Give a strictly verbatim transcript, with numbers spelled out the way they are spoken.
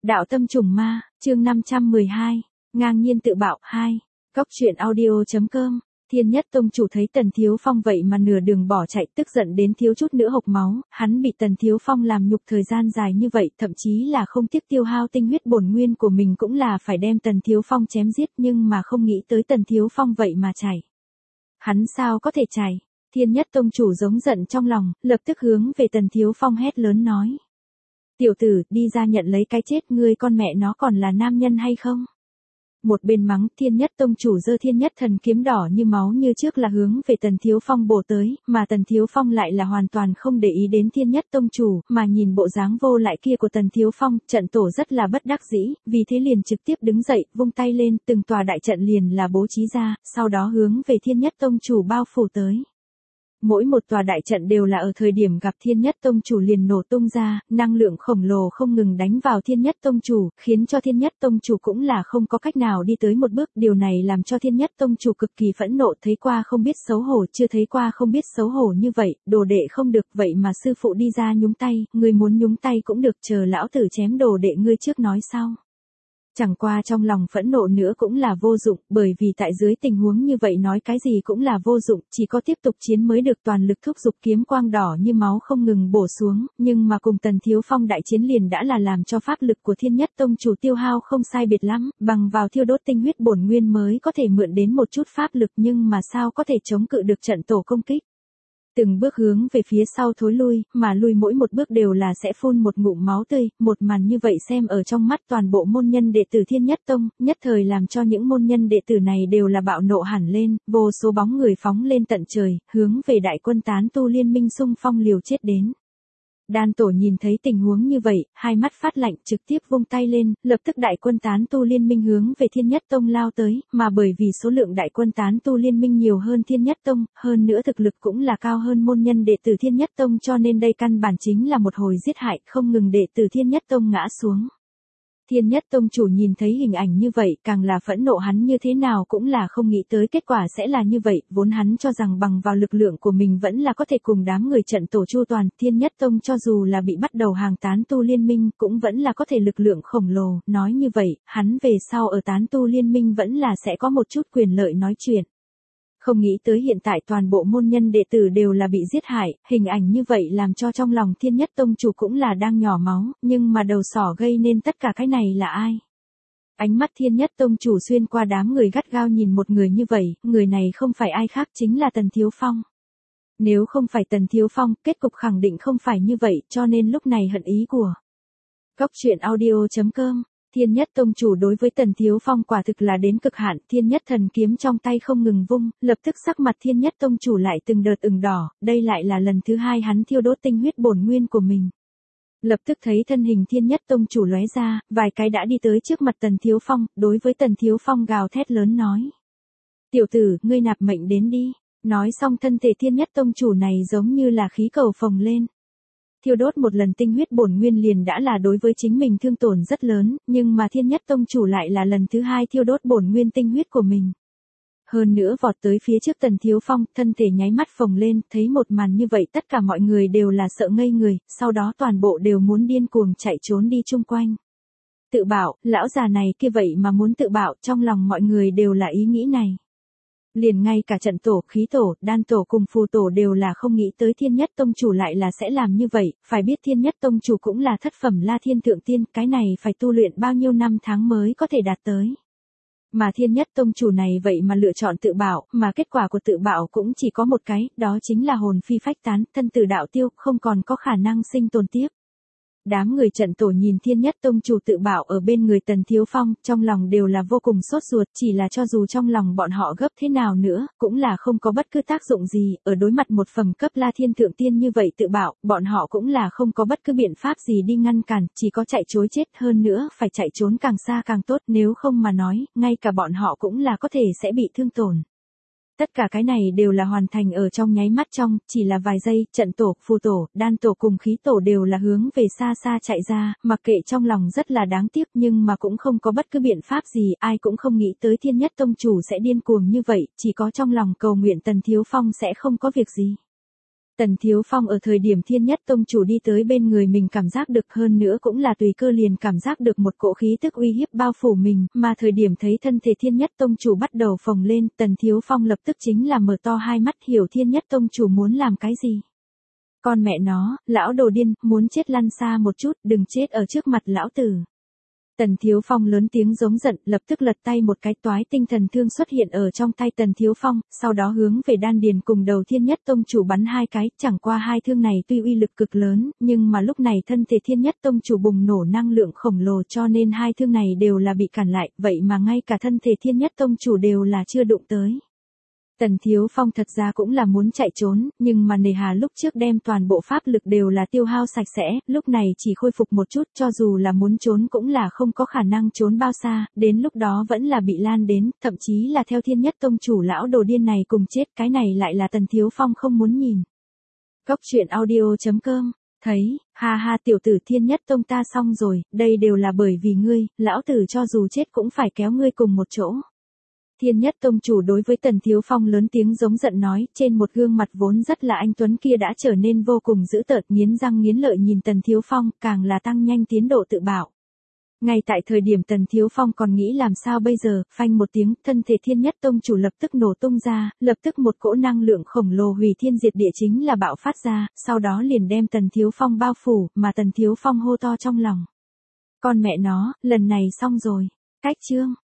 Đạo tâm trùng ma, chương năm trăm mười hai, ngang nhiên tự bạo hai. Góc truyện audio.com. Thiên Nhất Tông chủ thấy Tần Thiếu Phong vậy mà nửa đường bỏ chạy, tức giận đến thiếu chút nữa hộc máu, hắn bị Tần Thiếu Phong làm nhục thời gian dài như vậy, thậm chí là không tiếc tiêu hao tinh huyết bổn nguyên của mình cũng là phải đem Tần Thiếu Phong chém giết, nhưng mà không nghĩ tới Tần Thiếu Phong vậy mà chạy. Hắn sao có thể chạy? Thiên Nhất Tông chủ giống giận trong lòng, lập tức hướng về Tần Thiếu Phong hét lớn nói: "Tiểu tử, đi ra nhận lấy cái chết, ngươi con mẹ nó còn là nam nhân hay không?" Một bên mắng, Thiên Nhất Tông chủ giơ Thiên Nhất Thần kiếm đỏ như máu như trước là hướng về Tần Thiếu Phong bổ tới, mà Tần Thiếu Phong lại là hoàn toàn không để ý đến Thiên Nhất Tông chủ, mà nhìn bộ dáng vô lại kia của Tần Thiếu Phong, trận tổ rất là bất đắc dĩ, vì thế liền trực tiếp đứng dậy, vung tay lên, từng tòa đại trận liền là bố trí ra, sau đó hướng về Thiên Nhất Tông chủ bao phủ tới. Mỗi một tòa đại trận đều là ở thời điểm gặp Thiên Nhất Tông chủ liền nổ tung ra, năng lượng khổng lồ không ngừng đánh vào Thiên Nhất Tông chủ, khiến cho Thiên Nhất Tông chủ cũng là không có cách nào đi tới một bước, điều này làm cho Thiên Nhất Tông chủ cực kỳ phẫn nộ, thấy qua không biết xấu hổ, chưa thấy qua không biết xấu hổ như vậy, đồ đệ không được, vậy mà sư phụ đi ra nhúng tay, ngươi muốn nhúng tay cũng được, chờ lão tử chém đồ đệ ngươi trước nói sau. Chẳng qua trong lòng phẫn nộ nữa cũng là vô dụng, bởi vì tại dưới tình huống như vậy nói cái gì cũng là vô dụng, chỉ có tiếp tục chiến mới được, toàn lực thúc giục kiếm quang đỏ như máu không ngừng bổ xuống, nhưng mà cùng Tần Thiếu Phong đại chiến liền đã là làm cho pháp lực của Thiên Nhất Tông chủ tiêu hao không sai biệt lắm, bằng vào thiêu đốt tinh huyết bổn nguyên mới có thể mượn đến một chút pháp lực, nhưng mà sao có thể chống cự được trận tổ công kích. Từng bước hướng về phía sau thối lui, mà lui mỗi một bước đều là sẽ phun một ngụm máu tươi, một màn như vậy xem ở trong mắt toàn bộ môn nhân đệ tử Thiên Nhất Tông, nhất thời làm cho những môn nhân đệ tử này đều là bạo nộ hẳn lên, vô số bóng người phóng lên tận trời, hướng về đại quân tán tu liên minh xung phong liều chết đến. Đan tổ nhìn thấy tình huống như vậy, hai mắt phát lạnh, trực tiếp vung tay lên, lập tức đại quân tán tu liên minh hướng về Thiên Nhất Tông lao tới, mà bởi vì số lượng đại quân tán tu liên minh nhiều hơn Thiên Nhất Tông, hơn nữa thực lực cũng là cao hơn môn nhân đệ tử Thiên Nhất Tông, cho nên đây căn bản chính là một hồi giết hại, không ngừng đệ tử Thiên Nhất Tông ngã xuống. Thiên Nhất Tông chủ nhìn thấy hình ảnh như vậy, càng là phẫn nộ, hắn như thế nào cũng là không nghĩ tới kết quả sẽ là như vậy, vốn hắn cho rằng bằng vào lực lượng của mình vẫn là có thể cùng đám người trận tổ chu toàn, Thiên Nhất Tông cho dù là bị bắt đầu hàng tán tu liên minh, cũng vẫn là có thể lực lượng khổng lồ, nói như vậy, hắn về sau ở tán tu liên minh vẫn là sẽ có một chút quyền lợi nói chuyện. Không nghĩ tới hiện tại toàn bộ môn nhân đệ tử đều là bị giết hại, hình ảnh như vậy làm cho trong lòng Thiên Nhất Tông chủ cũng là đang nhỏ máu, nhưng mà đầu sỏ gây nên tất cả cái này là ai? Ánh mắt Thiên Nhất Tông chủ xuyên qua đám người gắt gao nhìn một người như vậy, người này không phải ai khác chính là Tần Thiếu Phong. Nếu không phải Tần Thiếu Phong, kết cục khẳng định không phải như vậy, cho nên lúc này hận ý của Góc truyện audio.com. Thiên Nhất Tông chủ đối với Tần Thiếu Phong quả thực là đến cực hạn, Thiên Nhất Thần kiếm trong tay không ngừng vung, lập tức sắc mặt Thiên Nhất Tông chủ lại từng đợt ửng đỏ, đây lại là lần thứ hai hắn thiêu đốt tinh huyết bổn nguyên của mình. Lập tức thấy thân hình Thiên Nhất Tông chủ lóe ra, vài cái đã đi tới trước mặt Tần Thiếu Phong, đối với Tần Thiếu Phong gào thét lớn nói: "Tiểu tử, ngươi nạp mệnh đến đi." Nói xong thân thể Thiên Nhất Tông chủ này giống như là khí cầu phồng lên. Thiêu đốt một lần tinh huyết bổn nguyên liền đã là đối với chính mình thương tổn rất lớn, nhưng mà Thiên Nhất Tông chủ lại là lần thứ hai thiêu đốt bổn nguyên tinh huyết của mình. Hơn nữa vọt tới phía trước Tần Thiếu Phong, thân thể nháy mắt phồng lên, thấy một màn như vậy tất cả mọi người đều là sợ ngây người, sau đó toàn bộ đều muốn điên cuồng chạy trốn đi chung quanh. Tự bạo, lão già này kia vậy mà muốn tự bạo, trong lòng mọi người đều là ý nghĩ này. Liền ngay cả trận tổ, khí tổ, đan tổ cùng phù tổ đều là không nghĩ tới Thiên Nhất Tông chủ lại là sẽ làm như vậy, phải biết Thiên Nhất Tông chủ cũng là thất phẩm La Thiên Thượng Tiên, cái này phải tu luyện bao nhiêu năm tháng mới có thể đạt tới. Mà Thiên Nhất Tông chủ này vậy mà lựa chọn tự bạo, mà kết quả của tự bạo cũng chỉ có một cái, đó chính là hồn phi phách tán, thân tử đạo tiêu, không còn có khả năng sinh tồn tiếp. Đám người trận tổ nhìn Thiên Nhất Tông chủ tự bạo ở bên người Tần Thiếu Phong, trong lòng đều là vô cùng sốt ruột, chỉ là cho dù trong lòng bọn họ gấp thế nào nữa, cũng là không có bất cứ tác dụng gì, ở đối mặt một phẩm cấp La Thiên Thượng Tiên như vậy tự bạo, bọn họ cũng là không có bất cứ biện pháp gì đi ngăn cản, chỉ có chạy trối chết, hơn nữa phải chạy trốn càng xa càng tốt, nếu không mà nói, ngay cả bọn họ cũng là có thể sẽ bị thương tổn. Tất cả cái này đều là hoàn thành ở trong nháy mắt trong, chỉ là vài giây, trận tổ, phù tổ, đan tổ cùng khí tổ đều là hướng về xa xa chạy ra, mặc kệ trong lòng rất là đáng tiếc nhưng mà cũng không có bất cứ biện pháp gì, ai cũng không nghĩ tới Thiên Nhất Tông chủ sẽ điên cuồng như vậy, chỉ có trong lòng cầu nguyện Tần Thiếu Phong sẽ không có việc gì. Tần Thiếu Phong ở thời điểm Thiên Nhất Tông chủ đi tới bên người mình cảm giác được, hơn nữa cũng là tùy cơ liền cảm giác được một cỗ khí tức uy hiếp bao phủ mình, mà thời điểm thấy thân thể Thiên Nhất Tông chủ bắt đầu phồng lên, Tần Thiếu Phong lập tức chính là mở to hai mắt, hiểu Thiên Nhất Tông chủ muốn làm cái gì. Con mẹ nó, lão đồ điên, muốn chết lăn xa một chút, đừng chết ở trước mặt lão tử. Tần Thiếu Phong lớn tiếng giống giận, lập tức lật tay một cái, toái tinh thần thương xuất hiện ở trong tay Tần Thiếu Phong, sau đó hướng về đan điền cùng đầu Thiên Nhất Tông chủ bắn hai cái, chẳng qua hai thương này tuy uy lực cực lớn, nhưng mà lúc này thân thể Thiên Nhất Tông chủ bùng nổ năng lượng khổng lồ cho nên hai thương này đều là bị cản lại, vậy mà ngay cả thân thể Thiên Nhất Tông chủ đều là chưa đụng tới. Tần Thiếu Phong thật ra cũng là muốn chạy trốn, nhưng mà nề hà lúc trước đem toàn bộ pháp lực đều là tiêu hao sạch sẽ, lúc này chỉ khôi phục một chút, cho dù là muốn trốn cũng là không có khả năng trốn bao xa, đến lúc đó vẫn là bị lan đến, thậm chí là theo Thiên Nhất Tông chủ lão đồ điên này cùng chết, cái này lại là Tần Thiếu Phong không muốn nhìn. Cốc truyện audio chấm com, thấy, ha ha tiểu tử Thiên Nhất Tông ta xong rồi, đây đều là bởi vì ngươi, lão tử cho dù chết cũng phải kéo ngươi cùng một chỗ. Thiên Nhất Tông chủ đối với Tần Thiếu Phong lớn tiếng giống giận nói, trên một gương mặt vốn rất là anh tuấn kia đã trở nên vô cùng dữ tợn, nghiến răng nghiến lợi nhìn Tần Thiếu Phong, càng là tăng nhanh tiến độ tự bảo. Ngay tại thời điểm Tần Thiếu Phong còn nghĩ làm sao bây giờ, phanh một tiếng, thân thể Thiên Nhất Tông chủ lập tức nổ tung ra, lập tức một cỗ năng lượng khổng lồ hủy thiên diệt địa chính là bạo phát ra, sau đó liền đem Tần Thiếu Phong bao phủ, mà Tần Thiếu Phong hô to trong lòng. Con mẹ nó, lần này xong rồi. Cách chương